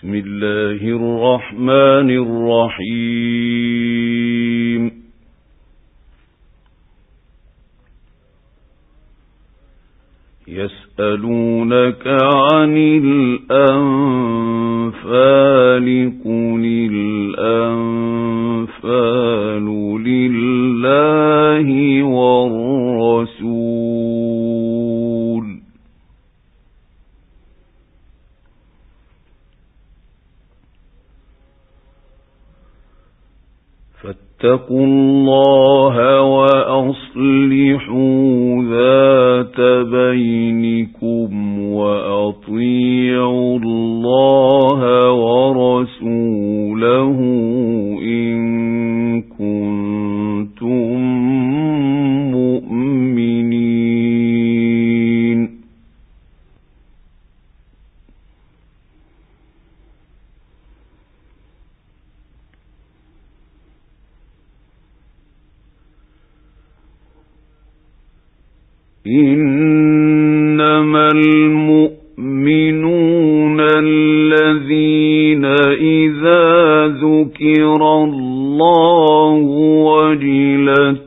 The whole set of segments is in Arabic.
بسم الله الرحمن الرحيم يسألونك عن الأنفال قل الأنفال لله والرسول فاتقوا الله وأصلحوا ذات بينكم وأطيعوا الله ورسوله إن كنتم مؤمنين إنما المؤمنون الذين إذا ذكر الله وجلت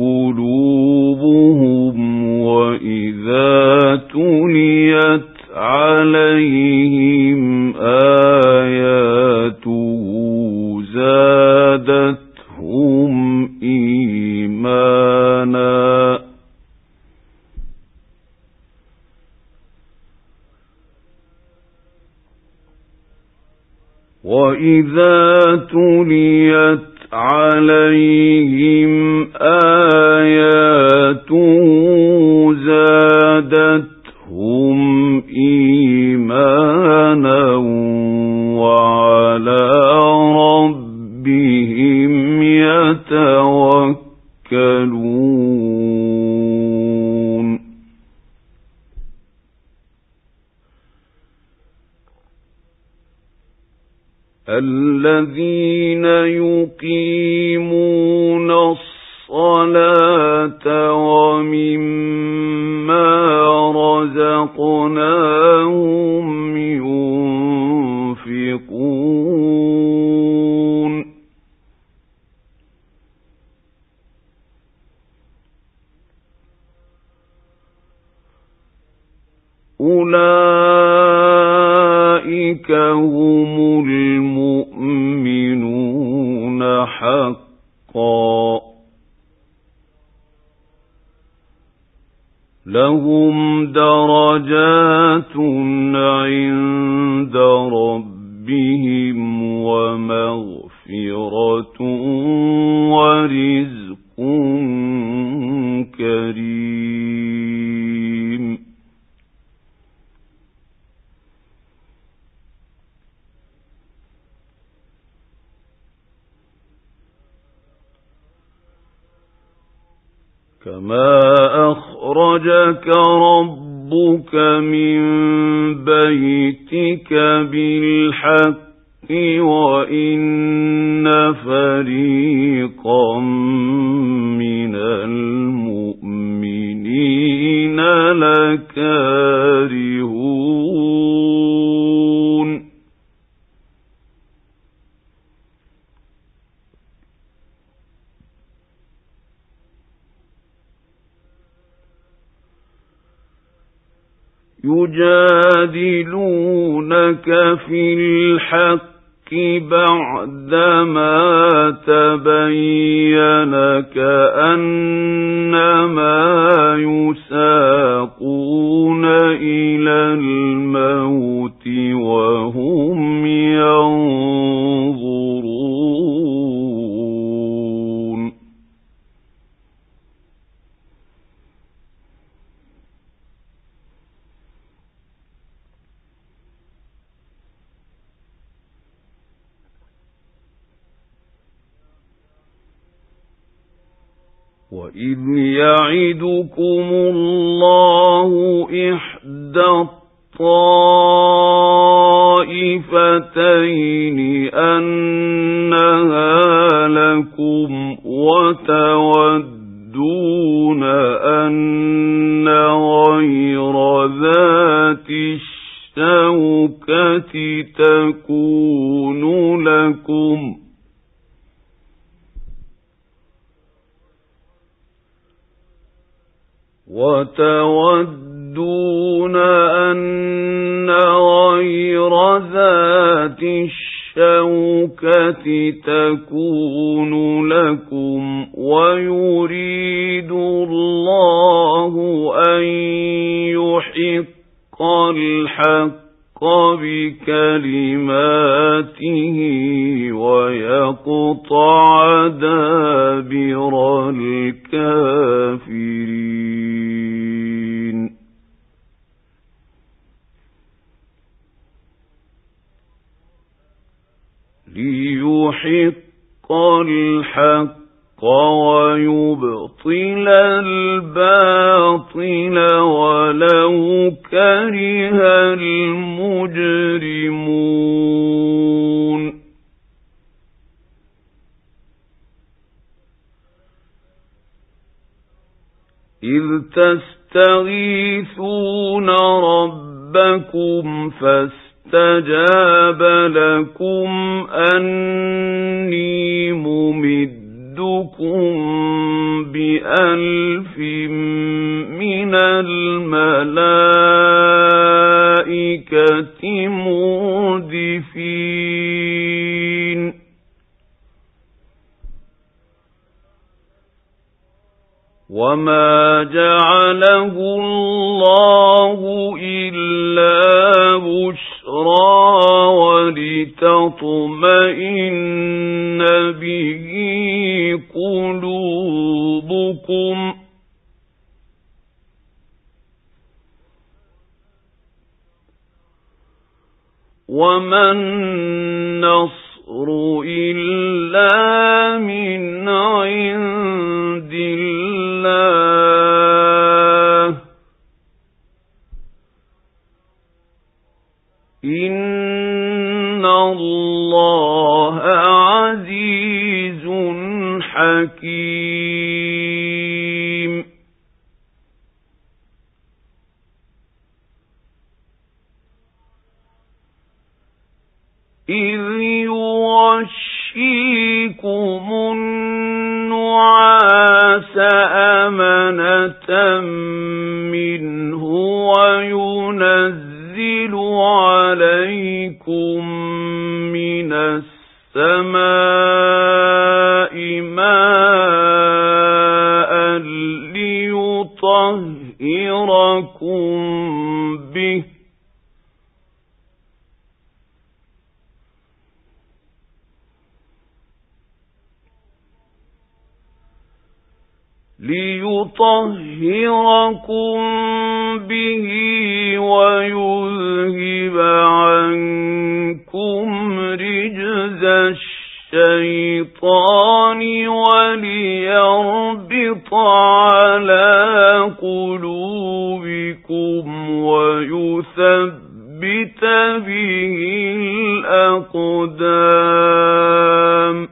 قلوبهم وإذا تليت عليهم آياته زادتهم إيمانا وَإِذَا تُلِيَتْ عَلَيْهِمْ آيَاتُهُ زَادَتْهُمْ إِيمَانًا وَعَلَى رَبِّهِمْ يَتَوَكَّلُونَ الذين يقيمون الصلاة ومما رزقناهم ينفقون أولئك هم المؤمنون حقا لهم درجات عند ربهم ومغفرة ورزق كريم كما أخرجك ربك من بيتك بالحق وإن فريقا من المؤمنين لكارهون يجادلونك في الحق بعدما تبين كأنما يساقون إلى الموت وهم ينظرون وَإِذْ يَعِدُكُمُ اللَّهُ إِحْدَى الطَّائِفَتَيْنِ أَنَّهَا لَكُمْ وَتَوَدُّونَ أَنَّ غَيْرَ ذَاتِ الشوكة تكون لكم وتودون أن غير ذات الشوكة تكون لكم ويريد الله أن يحق الحق بكلماته ويقطع دابر الكافرين ليحق الحق ويبطل الباطل ولو كره المجرمون إذ تستغيثون ربكم فاستجاب لكم أني ممدكم ب1000 من الملائكة مردفين وما جعله الله إلا بشرى ولتطمئن به قلوبكم وما النصر إلا من عند الله إن الله عزيز حكيم إذ يغشيكم النعاس أمنة منه وينزل عليكم من السماء ماء ليطهركم به ويذهب عنكم رجز الشيطان وليربط على قلوبكم ويثبت به الأقدام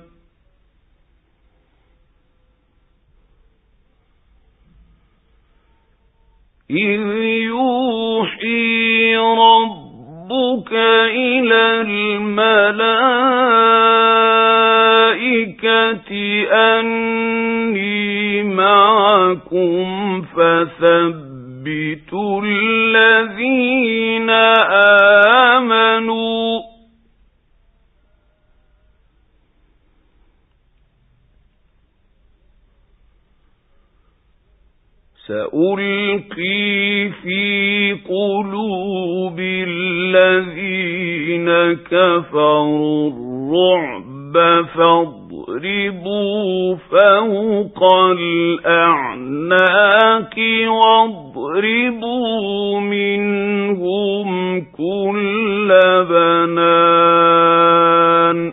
إذ يوحي ربك إلى الملائكة أني معكم فثبتوا الذين آمنوا سألقي في قلوب الذين كفروا الرعب فاضربوا فوق الأعناق واضربوا منهم كل بنان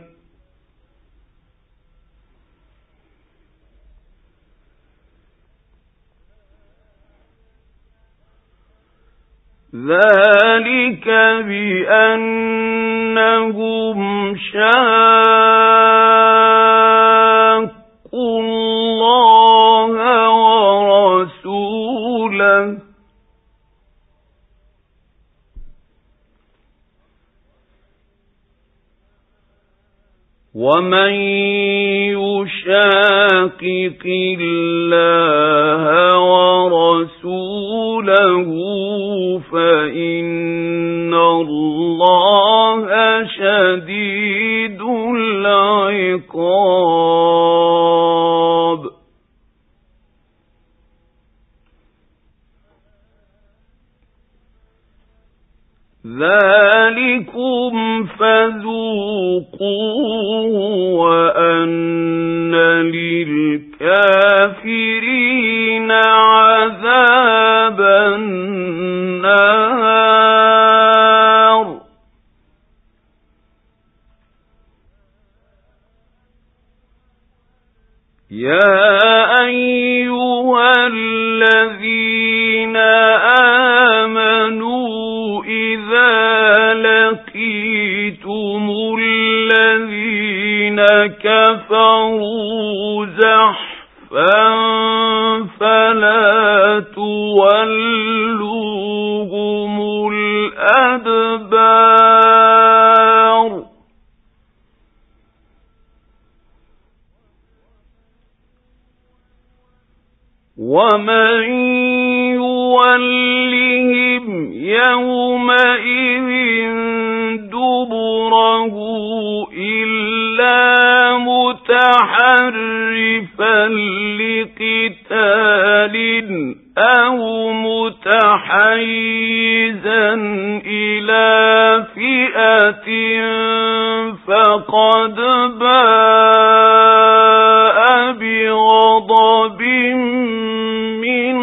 ذلك بأنهم شاقوا الله ورسوله ومن يشاقق الله ورسوله فإن الله شديد العقاب. ذلكم فذوقوه وأن للكافرين عذاب النار. يا أيها الذين آمنوا إذا لقيتم الذين كفروا زحفا فلا تولوهم الأدبار. ومن يولهم يومئذ دبره إلا متحرفا لقتال أو متحيزا إلى فئة فقد باء بغضب من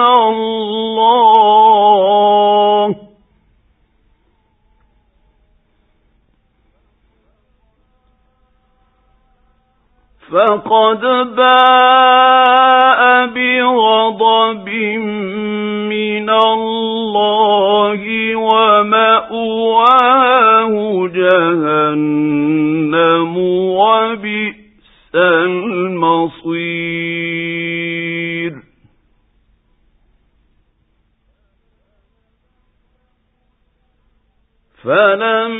الله ومأواه جهنم وبئس المصير. فلم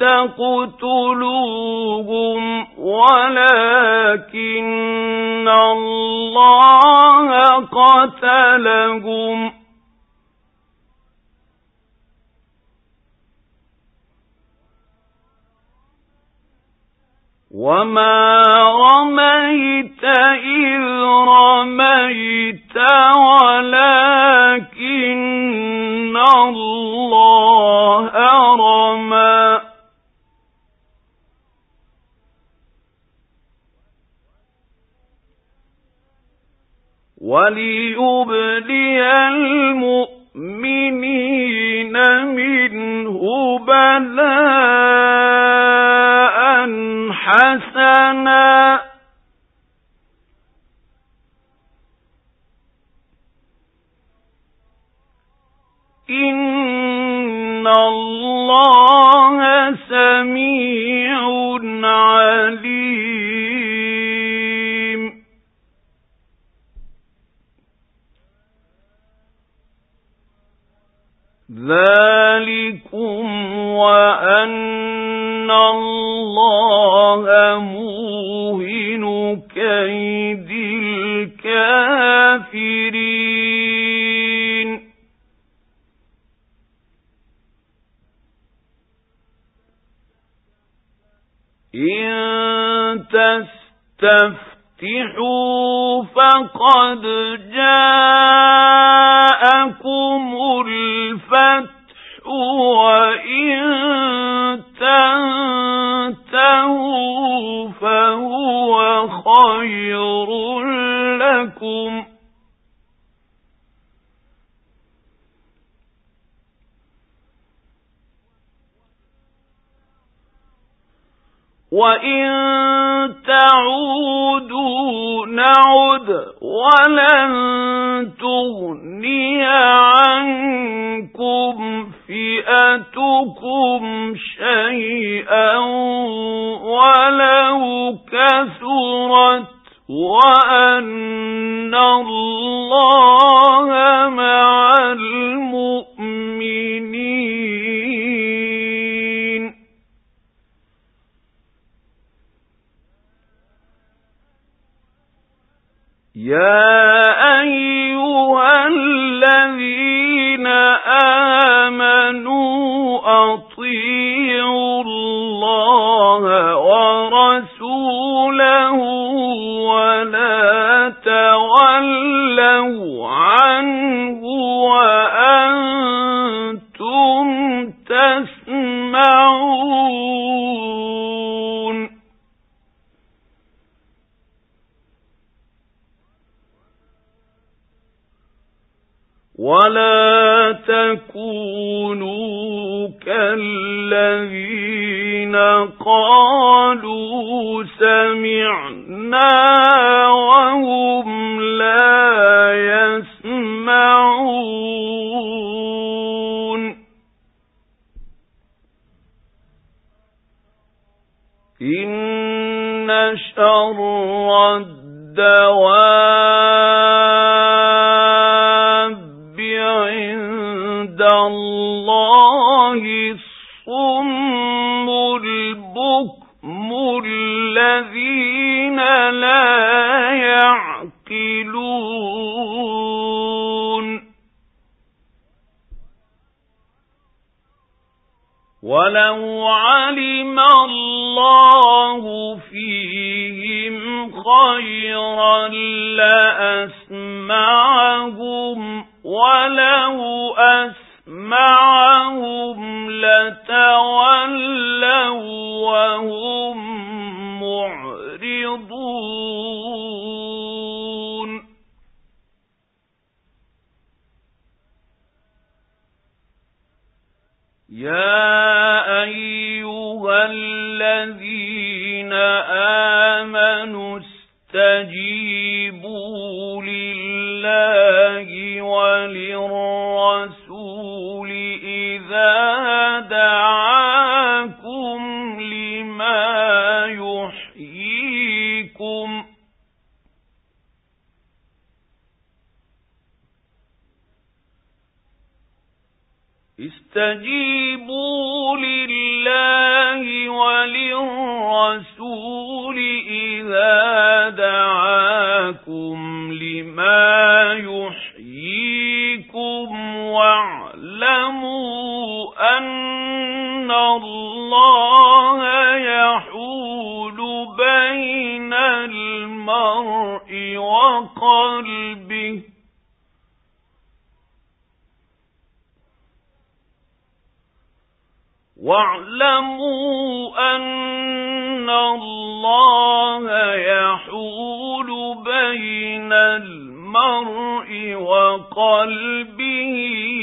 تقتلوهم ولكن الله قتلهم وما رميت إذ رميت ولكن الله رمى وليبلي المؤمنين منه بلاء حسنا إن الله سميع عليم. ذلكم وأن الله موهن كيد الكافرين. إن تستفتحوا فقد جاءكم الفتح وإن تنتهوا فهو خير لكم وإن تعودوا نعد ولن تغني عنكم فئتكم شيئا ولو كثرت وأن الله مع المؤمنين. يا أيها الذين آمنوا أطيعوا الله ورسوله ولا تولوا عنه وأنتم تسمعون ولا تكونوا كالذين قالوا سمعنا وهم لا يسمعون إن شر الدواب عند الله الصم البكم الذين لا يعقلون ولو علم الله فيهم خيرا لأسمعهم ولو أسمعهم لتولوا وهم معرضون يا أيها الذين آمنوا استجيبوا لله وللرسول إذا دعاكم لما يحييكم استجيبوا لله وللرسول إذا دعاكم لما يحييكم واعلموا أن الله يحول بين المرء وقلبه واعلموا أن الله يحول بين المرء وقلبه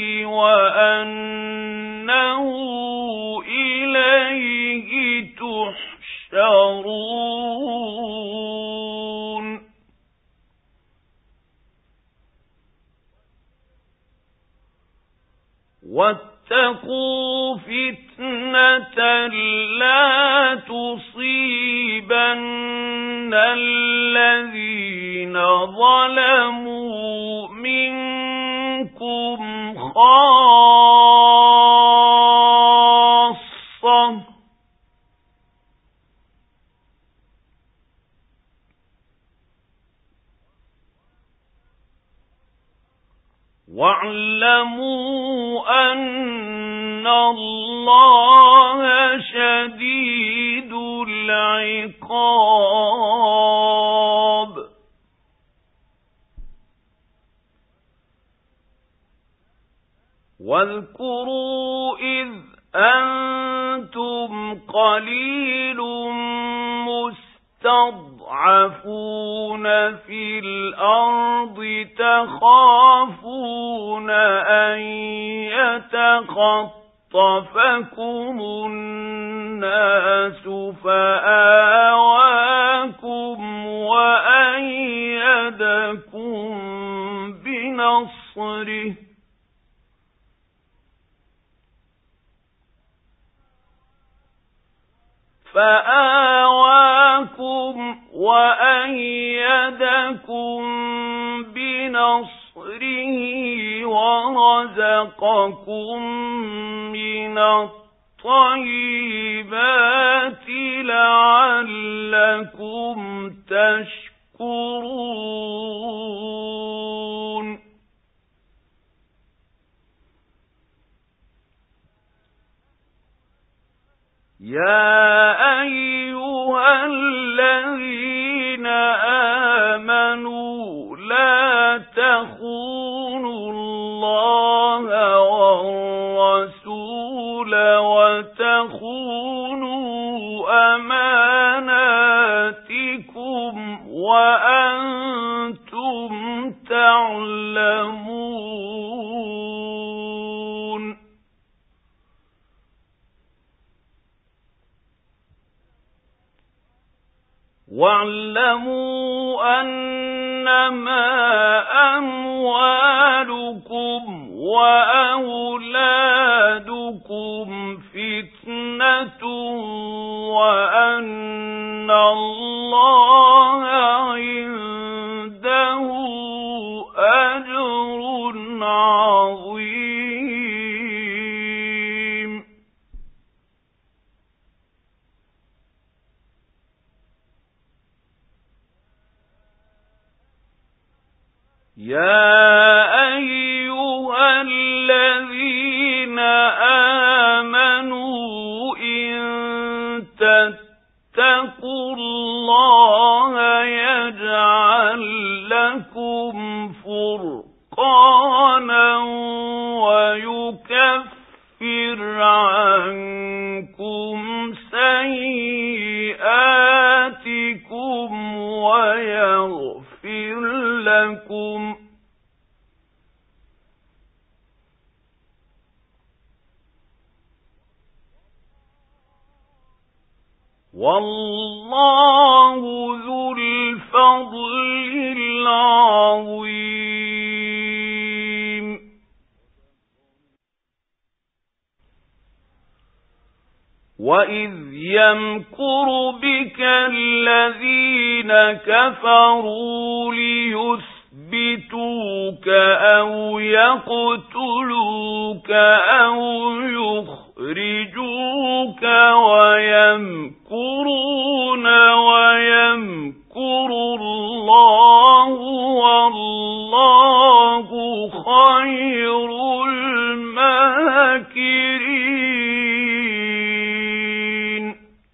وأنه إليه تحشرون واتقوا فتنة لا تصيبن الذين ظلموا منكم خاصة واعلموا أن الله شديد العقاب واذكروا إذ أنتم قليل مستضعفون في الأرض تخافون أن يتخطفكم الناس فآواكم وأيدكم بنصره وأيدكم بنصره ورزقكم من الطيبات لعلكم تشكرون يا أيها الذين آمنوا لا تخونوا الله والرسول وتخونوا أماناتكم وأنتم تعلمون. واعلموا أنما أموالكم وأولادكم فتنة وأن الله عنده أجر عظيم. يا أيها الذين آمنوا إن تتقوا الله يجعل لكم فرقانا ويكفر عنكم سيئاتكم ويغفر لكم والله ذو الفضل العظيم. وَإِذْ يَمْكُرُ بِكَ الَّذِينَ كَفَرُوا لِيُثْبِتُوكَ أَوْ يَقْتُلُوكَ أَوْ يُخْرِجُوكَ وَيَمْكُرُونَ وَيَمْكُرُ اللَّهُ وَاللَّهُ خَيْرُ الْمَاكِرِينَ.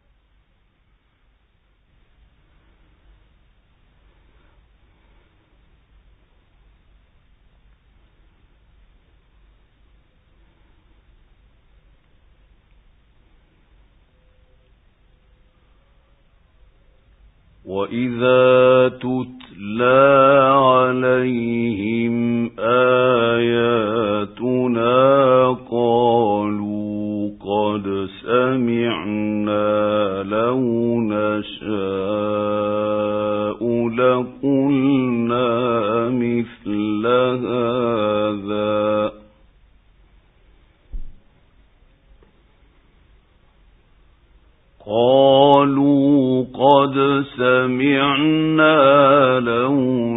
وَإِذَا تُتْلَى عَلَيْهِمْ آيَاتُنَا قَالُوا قَدْ سَمِعْنَا لَوْ نَشَاءُ لَقُلْنَا مِثْلَ هَذَا قَالُوا قَدْ سَمِعْنَا لَوْ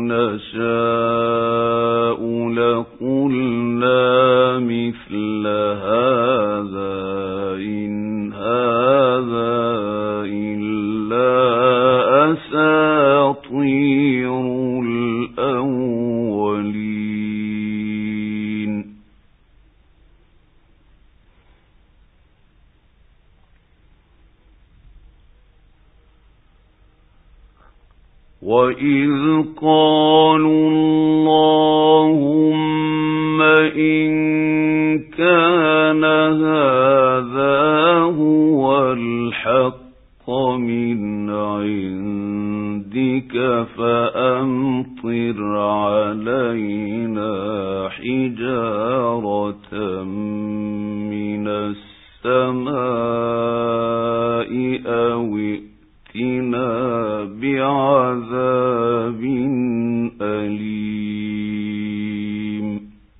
نَشَاءُ لَقُلْنَا مِثْلَ هَذَا إِنْ هَذَا إِلَّا أَسَاطِيرُ الْأَوَّلِينَ. وَإِذْ قَالُوا اللَّهُمَّ إِن كَانَ هَذَا هُوَ الْحَقَّ مِنْ عِندِكَ فَأَمْطِرْ عَلَيْنَا حِجَارَةً مِنَ السَّمَاءِ أَوْ ائْتِنَا بِعَذَابٍ أَلِيمٍ.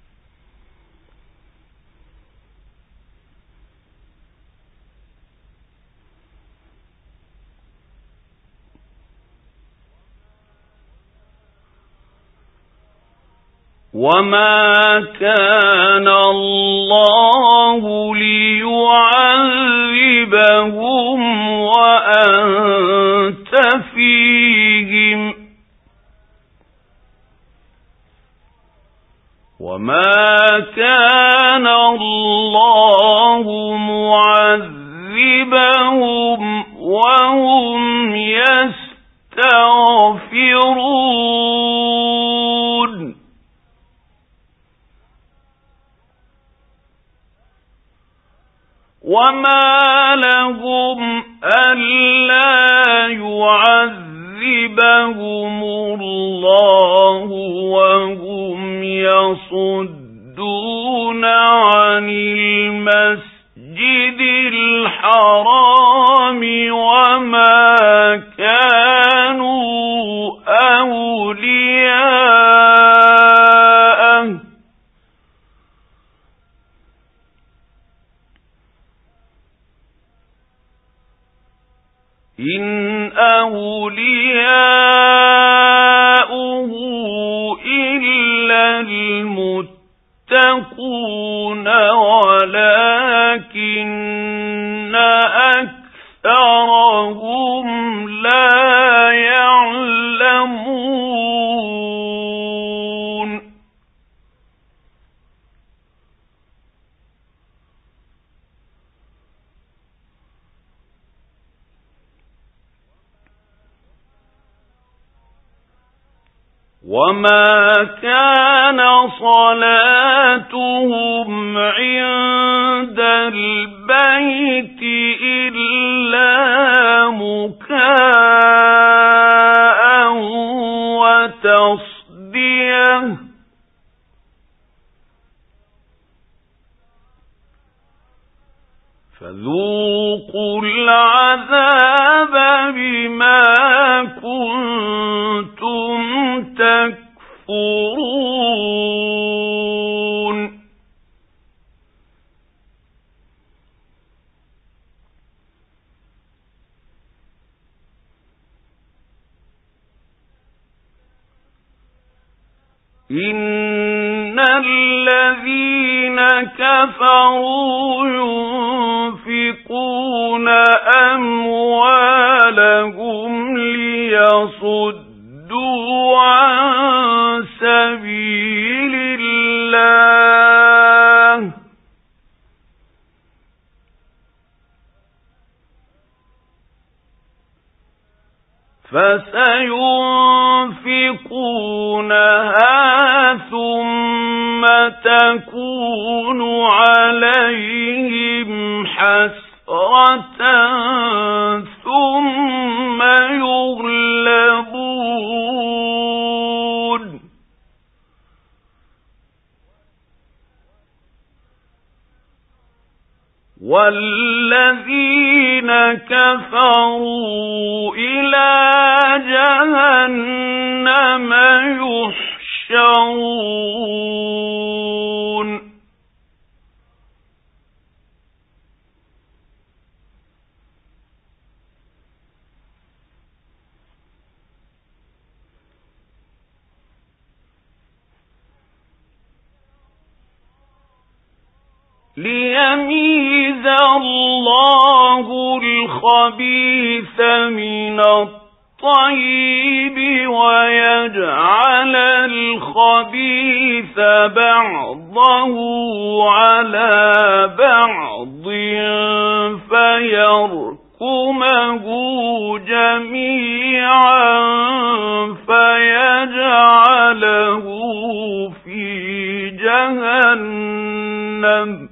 وَمَا كَانَ اللَّهُ لِيُعَذِّبَهُمْ وَأَنْتَ فِيهِمْ وَمَا كَانَ اللَّهُ مُعَذِّبَهُمْ يعذبهم وهم يستغفرون وما لهم ألا يعذبهم الله وهم يصدون عن المسجد الحرام وما كانوا أولياءه إن أولياؤه إلا المتقون ولكن أكثرهم لا يعلمون وما كان صلاتهم عند البيت إلا مكاء وتصدية فذوقوا العذاب بما كنتم تكفرون إن الذين كفروا ينفقون أموالهم ليصدوا عن سبيل الله فسينفقونها ثم تكون عليهم حسرة ثم يغلبون والذين كفروا إلى جهنم يحشرون ليميز الله الخبيث من الطيب ويجعل الخبيث بعضه على بعض فيركمه جميعا فيجعله في جهنم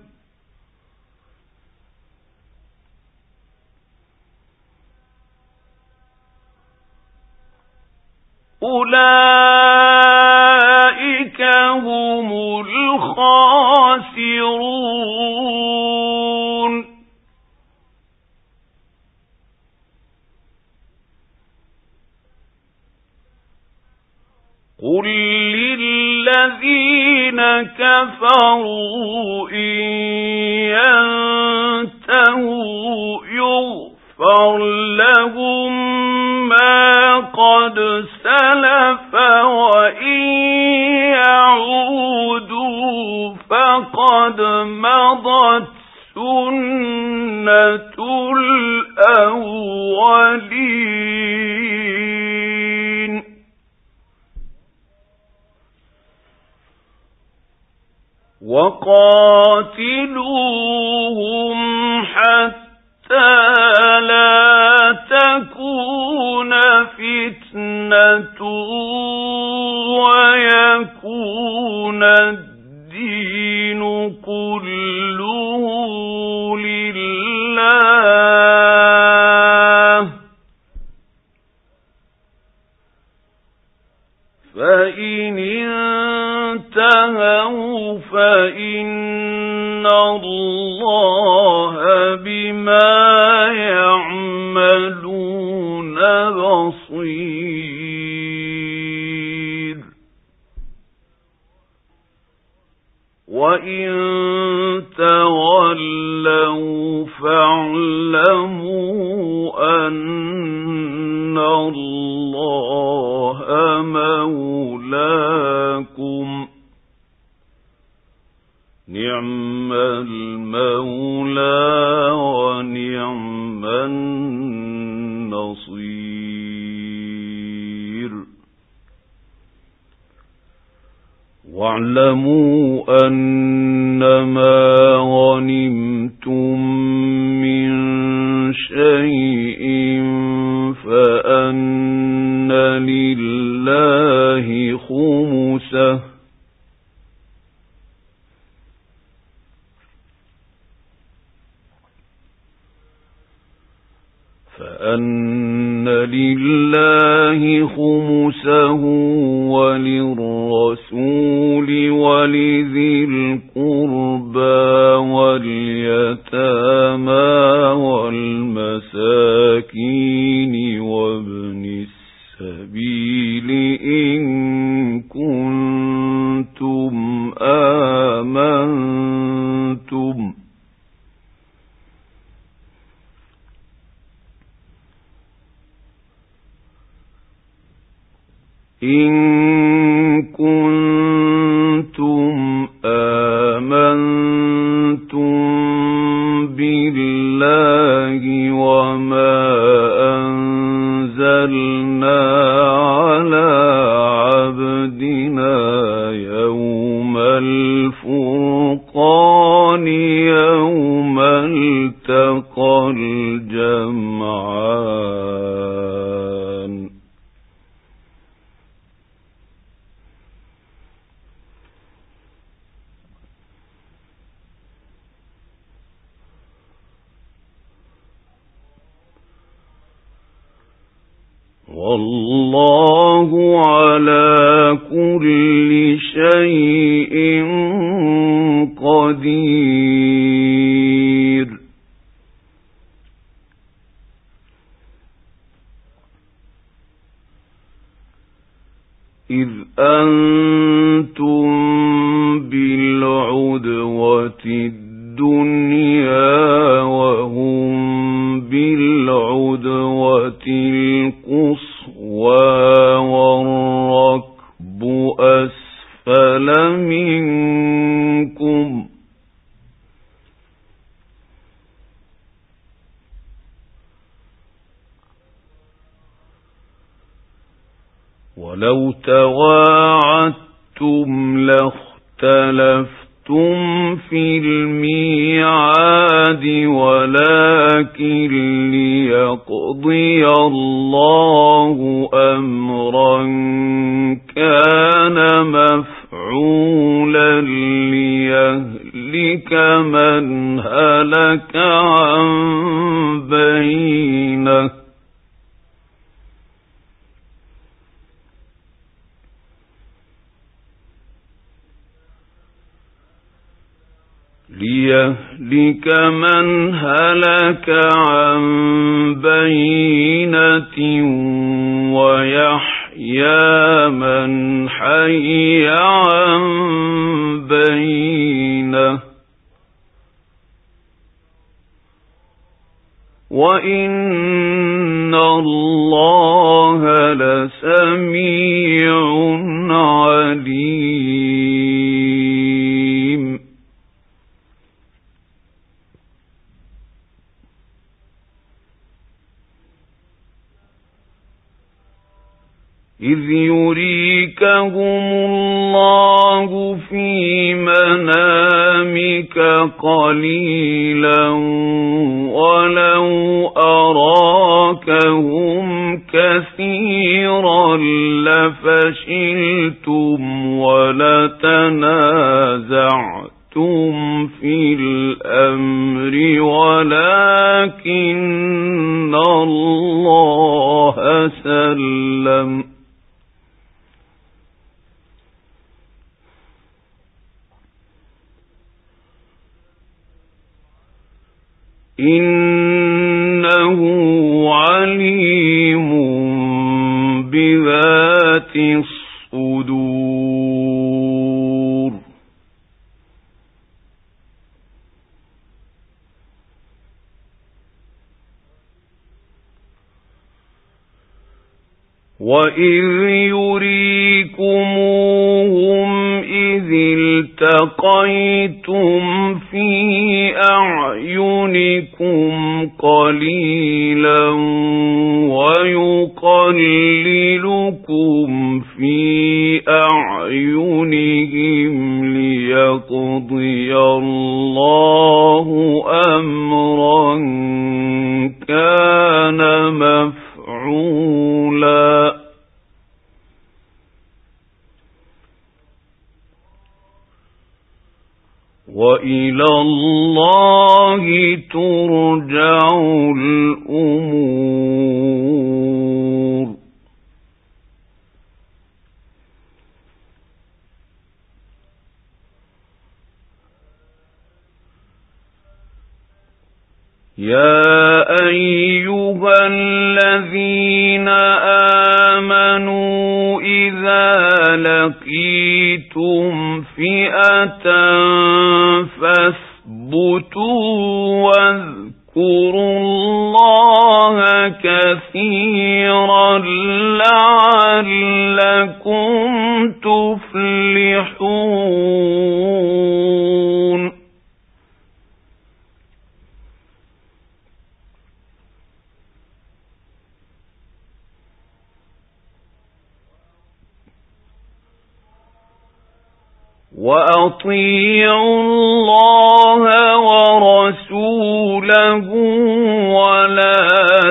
أولئك هم الخاسرون قل للذين كفروا إن ينتهوا يغفر لهم ما قد سلف وإن يعودوا فقد مضت سنة الأولين وقاتلوهم حتى ويكون الدين كله لله. فإن انتهوا فإن الله بما يعملون بصير. وإن تولوا فاعلموا أن الله مولاكم، نعم المولى ونعم النصير. واعلموا أنما غنمتم من شيء فأن لله خمسه وللرسول ولذي القربى واليتامى والمساكين وابن السبيل إن كنتم آمنتم بالله وما أنزلنا على عبدنا يوم الفرقان يوم التقى الجمعان. والله على كل شيء قدير. إذ أنتم بالعدوة الدنيا وهم بالعدوة القصوى والركب أسفل منكم ولو تواعدتم لاختلفتم في الميعاد ولكن ليقضي الله أمرا كان مفعولا ليهلك من هلك عن بينة عن بينة ويحيى من حي عن بينة وإن الله لسميع عليم. إذ يريكهم الله في منامك قليلا ولو أراكهم كثيرا خيرا لفشلتم ولتنازعتم في الأمر ولكن الله سلم إنه عليم بذات الصدور وإذ يريكموهم إذ التقيتم في أعينكم قليلا ويقللكم في أعينهم ليقضي الله أمرا كان مفعولا وإلى الله ترجع الأمور يا أيها الذين آمنوا إذا لقيتم فئة فاثبتوا واذكروا الله كثيرا لعلكم تفلحون وأطيعوا الله ورسوله ولا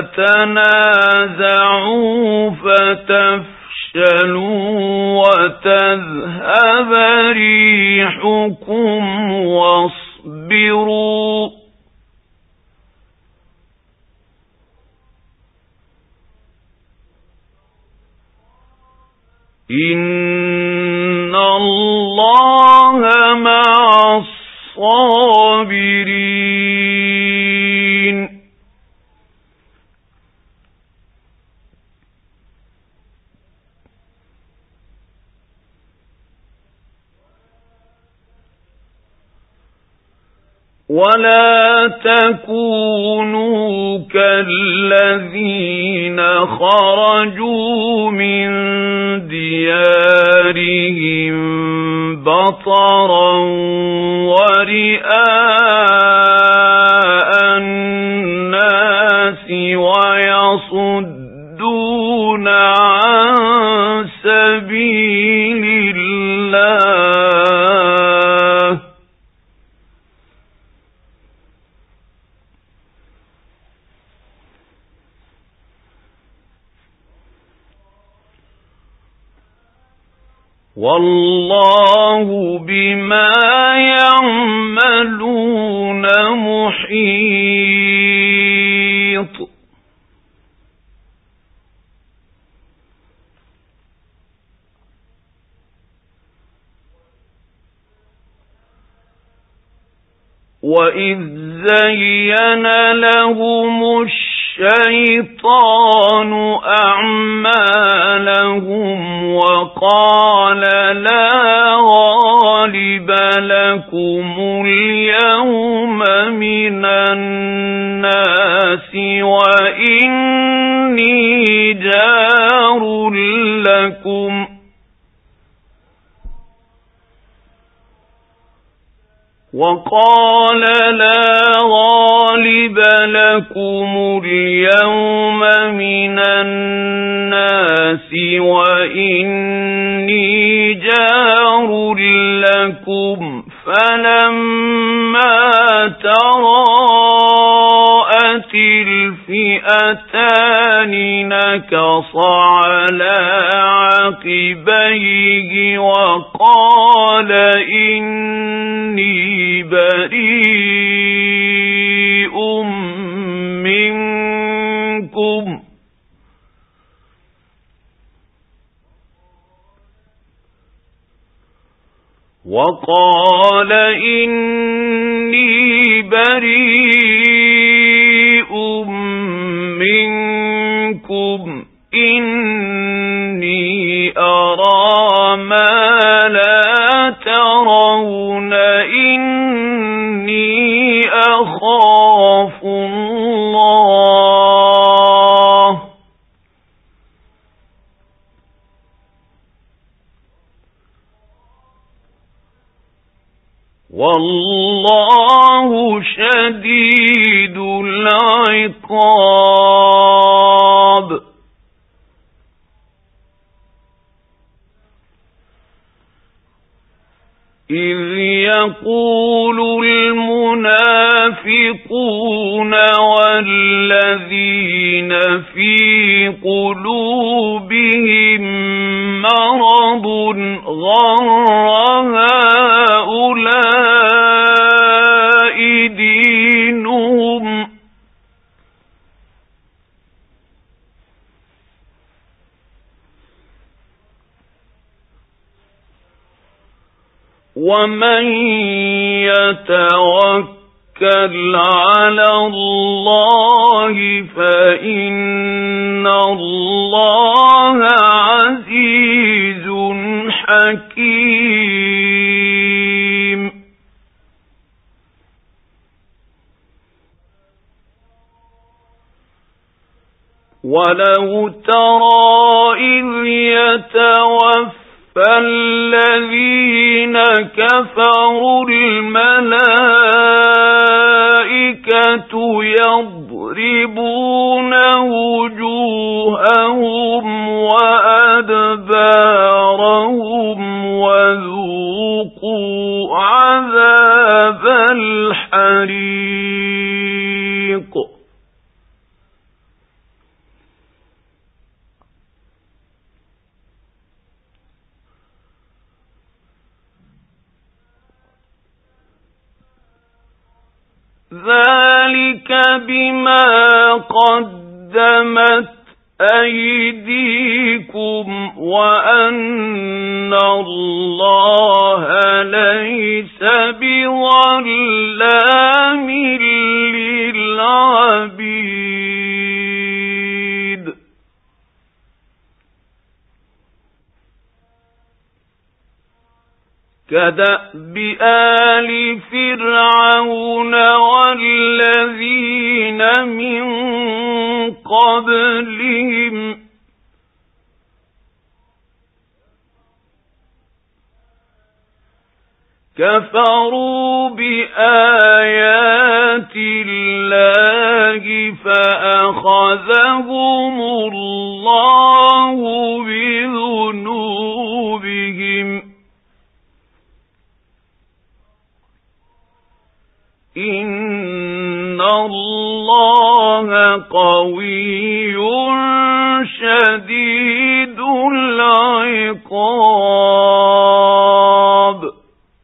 تنازعوا فتفشلوا وتذهب ريحكم واصبروا إن الله مع الصابرين ولا تكونوا كالذين خرجوا من ديارهم بطرا ورئاء الناس ويصدون عن سبيل الله والله بما يعملون محيط وإذ زين لهم الشيطان أعمالهم وقال لا غالب لكم اليوم من الناس وإني جار لكم وقال لا غالب لكم اليوم من الناس وإني جار لكم فلما تراءت الفئتان نكص على عقبيه وقال إني بريء منكم إني أرى ما لا ترون إني أخاف الله والله شديد العقاب. إذ يقول المنافقون والذين في قلوبهم مرض غر هؤلاء دينهم ومن يتوكل على الله فإن الله عزيز حكيم. ولو ترى إذ يتوفى فالذين كفروا الملائكة يضربون وجوههم وأدبارهم وذوقوا عذاب الحريق. ذلك بما قدمت أيديكم وأن الله ليس بظلام للعبيد. كدأب آل فرعون والذين من قبلهم كفروا بآيات الله فأخذهم الله بذنوبهم إن الله قوي شديد العقاب.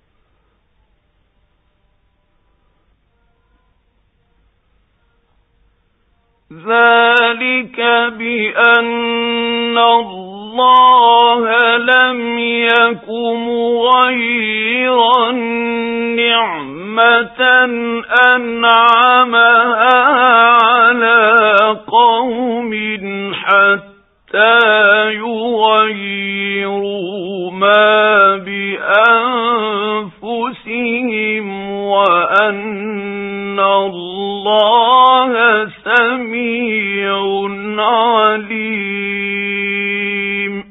ذلك بأن الله لم يك مغيرا نعمة أنعمها على قوم حتى يغيروا ما بأنفسهم وأن الله سميع عليم.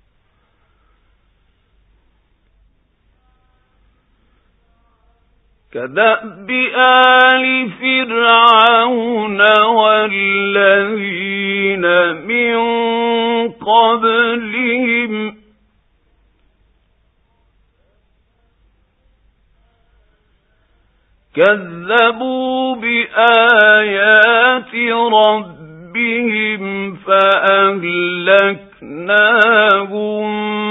كدأب آل فرعون والذين من قبلهم كذبوا بآيات ربهم فأهلكناهم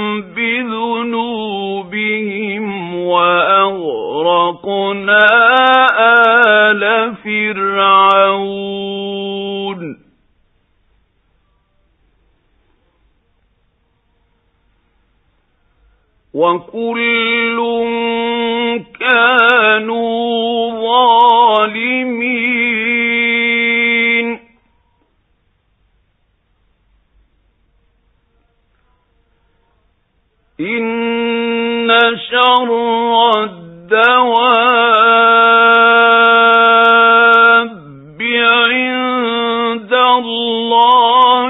بذنوبهم وأغرقنا آل فرعون وكل كانوا ظالمين إن شر الدواب عند الله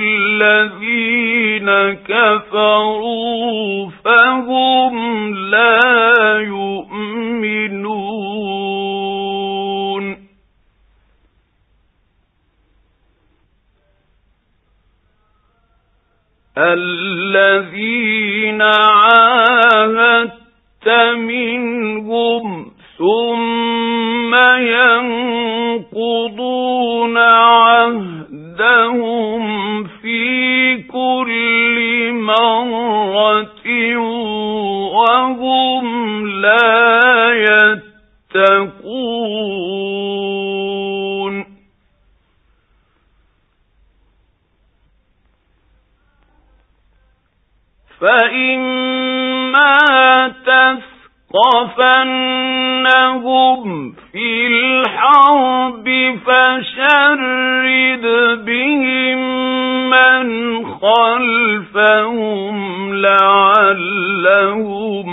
الذين كفروا فهم لا يؤمنون الذين عاهدت منهم ثم ينقضون عهدهم في كل مرة وهم لا يتقون فإما تثقفنهم في الحرب فشرد بهم من خلفهم لعلهم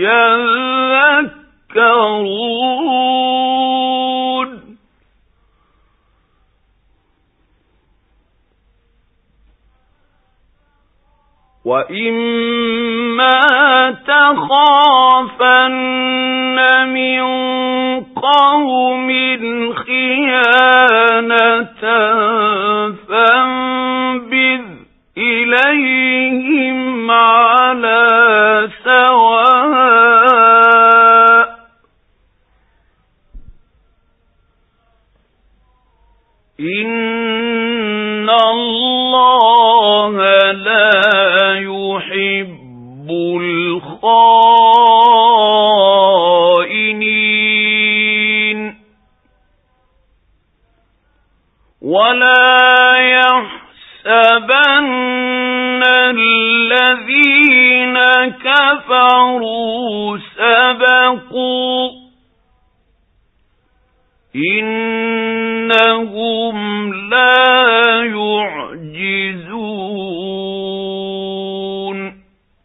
يذكرون وَإِمَّا تَخَافَنَّ مِنْ قَوْمٍ خِيَانَةً فَانبِذْ إِلَيْهِمْ عَلَى سَوَاءٍ إِنَّ اللَّهَ لَا يُحِبُّ الْخَائِنِينَ وَلَا يَحْسَبَنَّ الَّذِينَ كَفَرُوا سَبَقُوا إِنَّهُمْ لَا يُعْجِزُونَ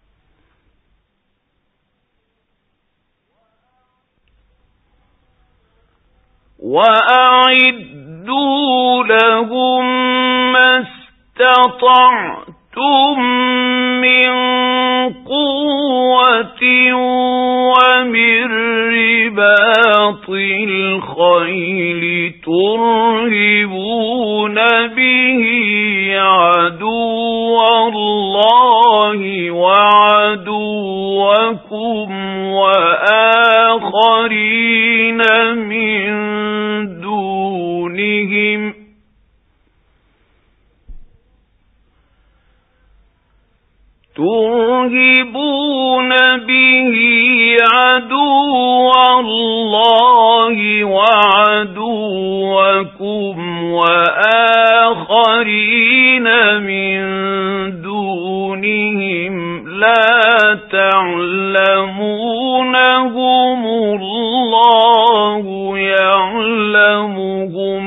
وَأَعِدُّوا لَهُم مَّا اسْتَطَعْتُم مِّن قُوَّةٍ وَمِن رِّبَاطِ الْخَيْلِ تُرْهِبُونَ بِهِ عَدُوَّ اللَّهِ وَعَدُوَّكُمْ وَآخَرِينَ مِن دُونِهِمْ تُرْهِبُونَ بِهِ عَدُوَّ اللَّهِ وَعَدُوَّكُمْ وَآخَرِينَ مِن دُونِهِمْ لَا تَعْلَمُونَهُمُ اللَّهُ يَعْلَمُهُمْ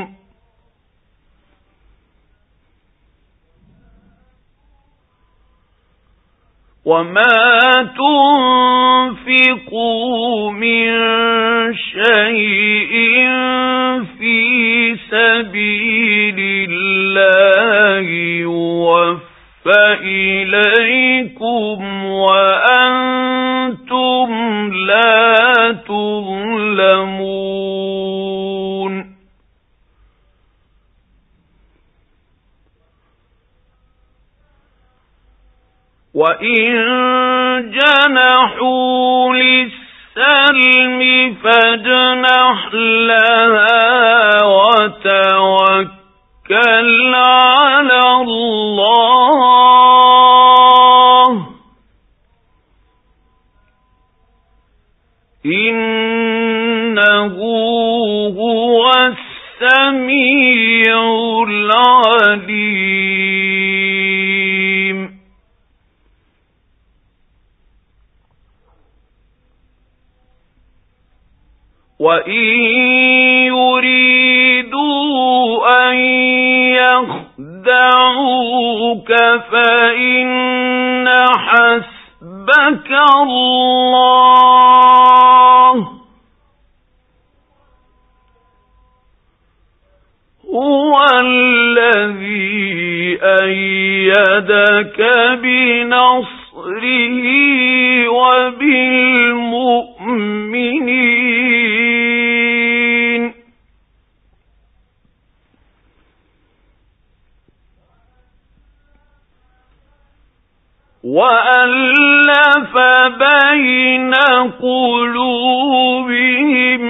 وَمَا تُنْفِقُوا مِنْ شَيْءٍ فِي سَبِيلِ اللَّهِ يُوَفَّ إِلَيْكُمْ وَأَنْتُمْ لَا تُظْلَمُونَ وَإِن جَنَحُوا السلم فاجنح لها وتوكل على الله إنه هو السميع العليم وَإِن يُرِيدُوا أَن يَخْدَعُوكَ فَإِنَّ حَسْبَكَ اللَّهُ هُوَ الَّذِي أَيَّدَكَ بِنَصْرِهِ وَبِالْمُؤْمِنِينَ وَأَلَّفَ بَيْنَ قُلُوبِهِمْ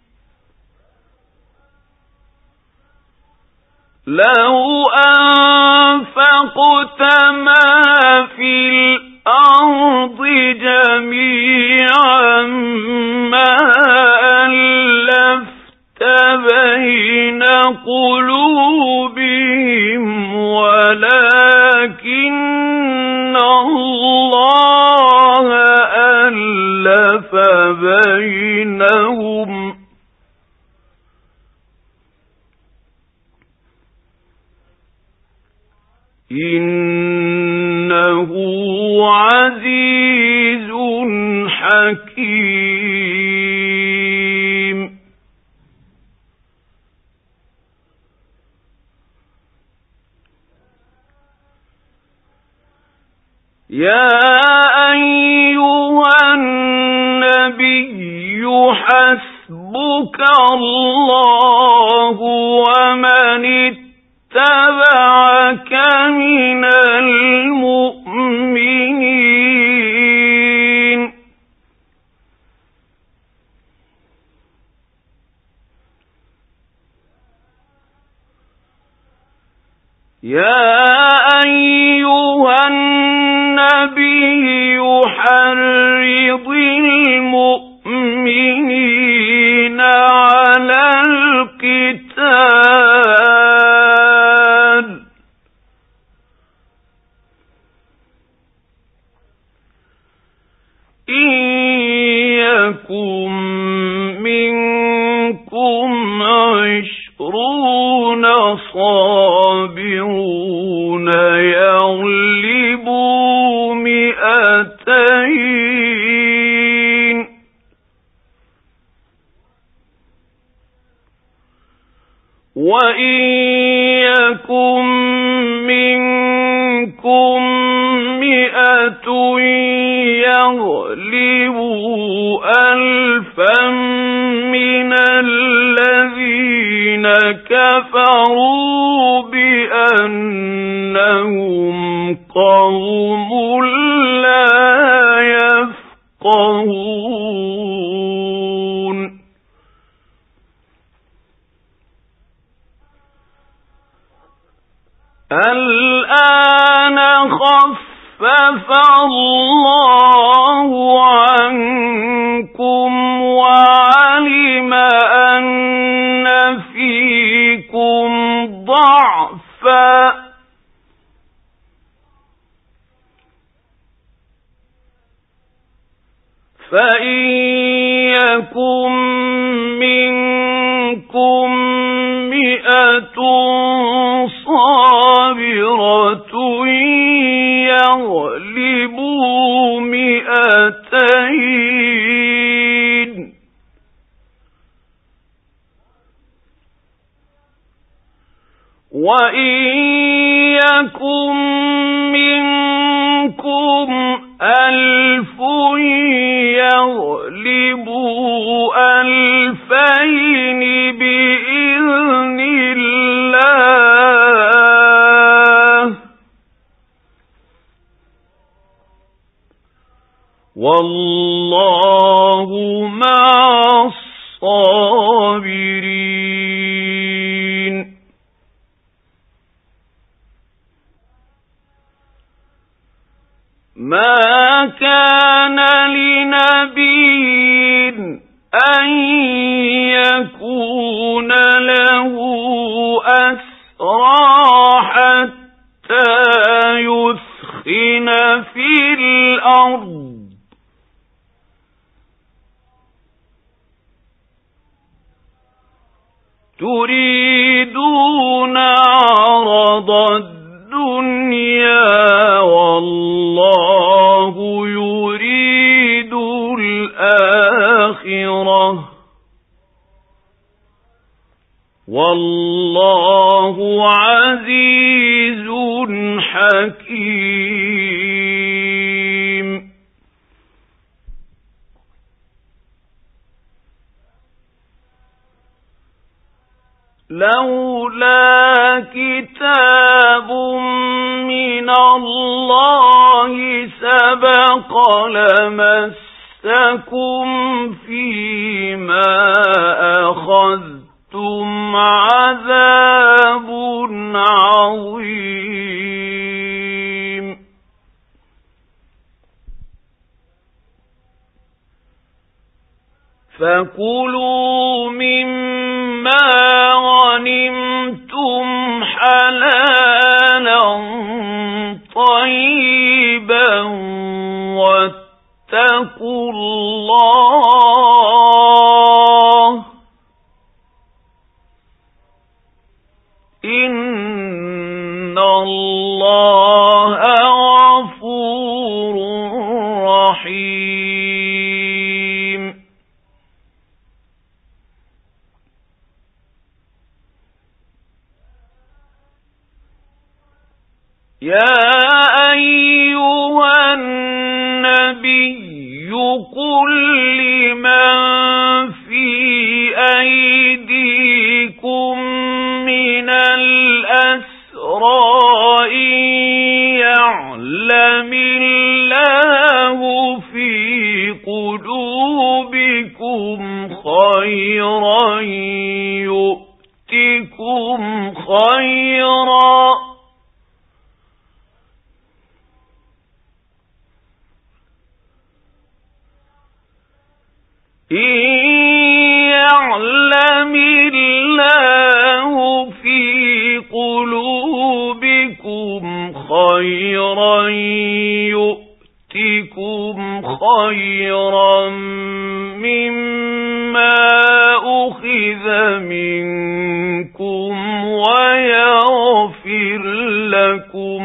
لَوْ أَنفَقْتَ مَا فِي الْأَرْضِ جَمِيعًا مَا أَلَّفْتَ بَيْنَ قُلُوبِهِمْ وَلَكِنَّ اللَّهَ أَلَّفَ بَيْنَهُمْ إِنَّهُ عَزِيزٌ حَكِيمٌ يَا أَيُّهَا النَّبِيُّ حَسْبُكَ اللَّهُ وَمَنِ اتَّبَعَكَ مِنَ الْمُؤْمِنِينَ يَا أَيُّهَا النَّبِيُّ حَرِّضِ الْمُؤْمِنِينَ عَلَى الْقِتَالِ إِن يَكُن مِّنكُمْ 20 صَابِرُونَ يَغْلِبُوا 200 وَإِن يَكُن مِّنكُم 100 يَغْلِبُوا 1000 مِّنَ الَّذِينَ كَفَرُوا بِأَنَّهُمْ قَوْمٌ لَّا يَفْقَهُونَ الْآنَ خَفَّفَ اللَّهُ عَنكُمْ وَعَلِمَ أَنَّ فِيكُمْ ضَعْفًا فَإِن يَكُن مِّنكُم 100 صَابِرَةٌ يَغْلِبُوا 200 وَإِن يَكُن مِّنكُمْ 1000 يَغْلِبُوا 2000 بِإِذْنِ اللَّهِ وَاللَّهُ اللَّهُ مَعَ الصَّابِرِينَ. مَا كَانَ لِنَبِيٍّ أَن يَكُونَ لَهُ أَسْرَىٰ حَتَّىٰ يُثْخِنَ فِي الْأَرْضِ ۚ تُرِيدُونَ عَرَضَ الدُّنْيَا وَاللَّهُ يُرِيدُ الْآخِرَةَ ۗ وَاللَّهُ عَزِيزٌ حَكِيمٌ. لولا كتاب من الله سبق لمسكم فيما أخذتم عذاب عظيم. فكلوا مما غنمتم حلالا طيبا واتقوا الله إن الله غفور رحيم. يا أيها النبي قل لمن في أيديكم من الأسرى إن يعلم الله في قلوبكم خيرا يؤتكم خيرا إن يعلم الله في قلوبكم خيرا يؤتكم خيرا مما أخذ منكم ويغفر لكم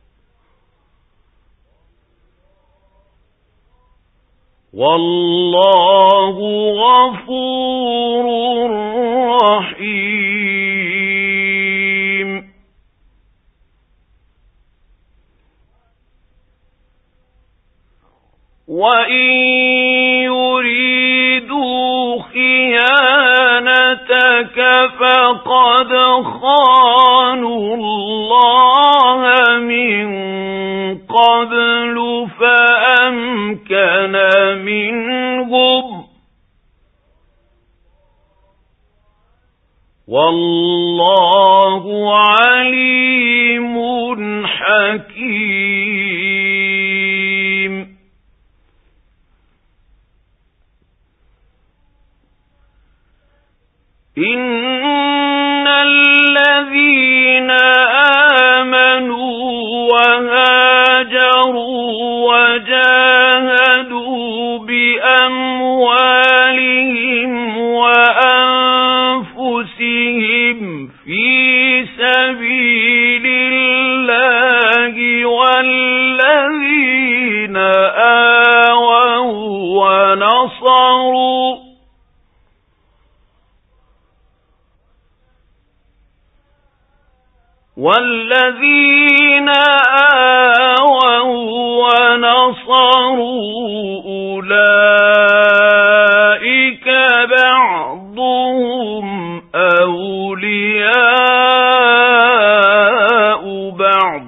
والله غفور رحيم. وإن يريدوا خيانتك فقد خانوا الله من قبل فأمكن منهم والله عليم حكيم. إن الذين آمنوا وهاجروا وجاهدوا بأموالهم وأنفسهم في سبيل الله والذين آووا ونصروا أولئك بعضهم أولياء بعض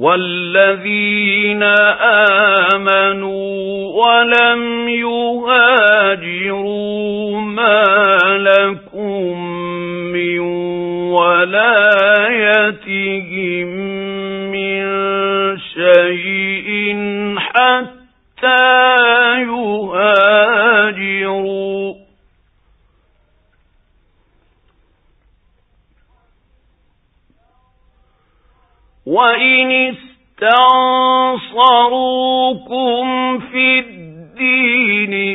والذين آمنوا ولم يهاجروا ما لكم من ولايتهم من شيء حتى يهاجروا وإن استنصروكم في الدين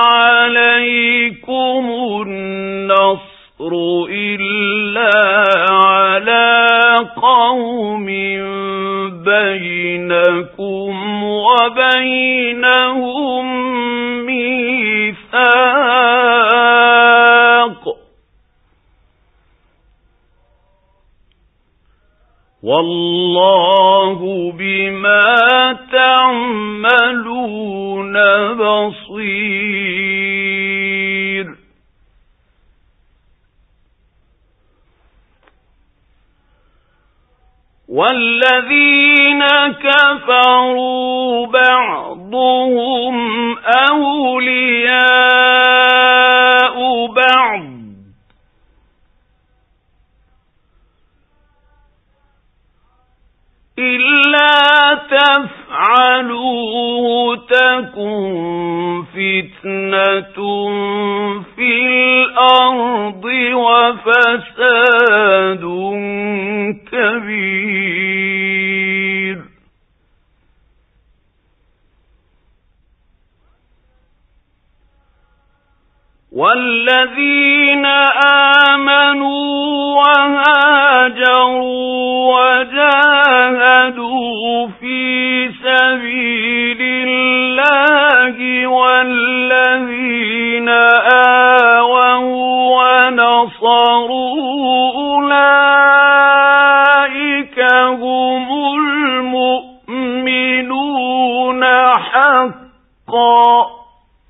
فعليكم النصر إلا على قوم بينكم وبينهم ميثاق والله بما تعملون بصير والذين كفروا بعضهم أولياء بعض إلا تفعلوه تكن فتنة في الأرض وفساد كبير والذين آمنوا وهاجروا وجاهدوا في سبيل الله والذين آووا ونصروا أولئك هم المؤمنون حقا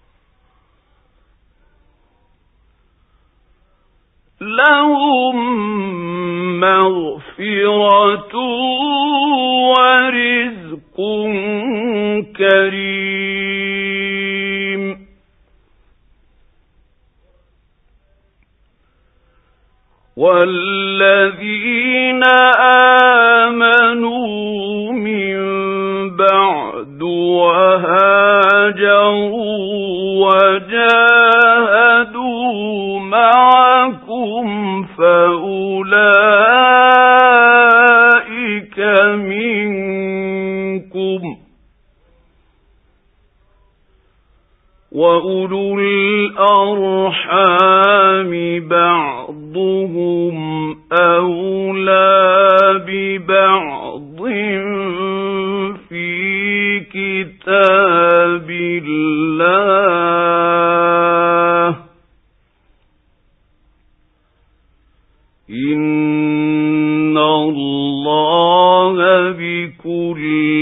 لهم مغفرة ورزق كريم والذين آمنوا من بعد وهاجروا وجاهدوا معكم فأولئك منكم وأولو الأرحام بعضهم أولى ببعض في كتاب الله إن الله بكل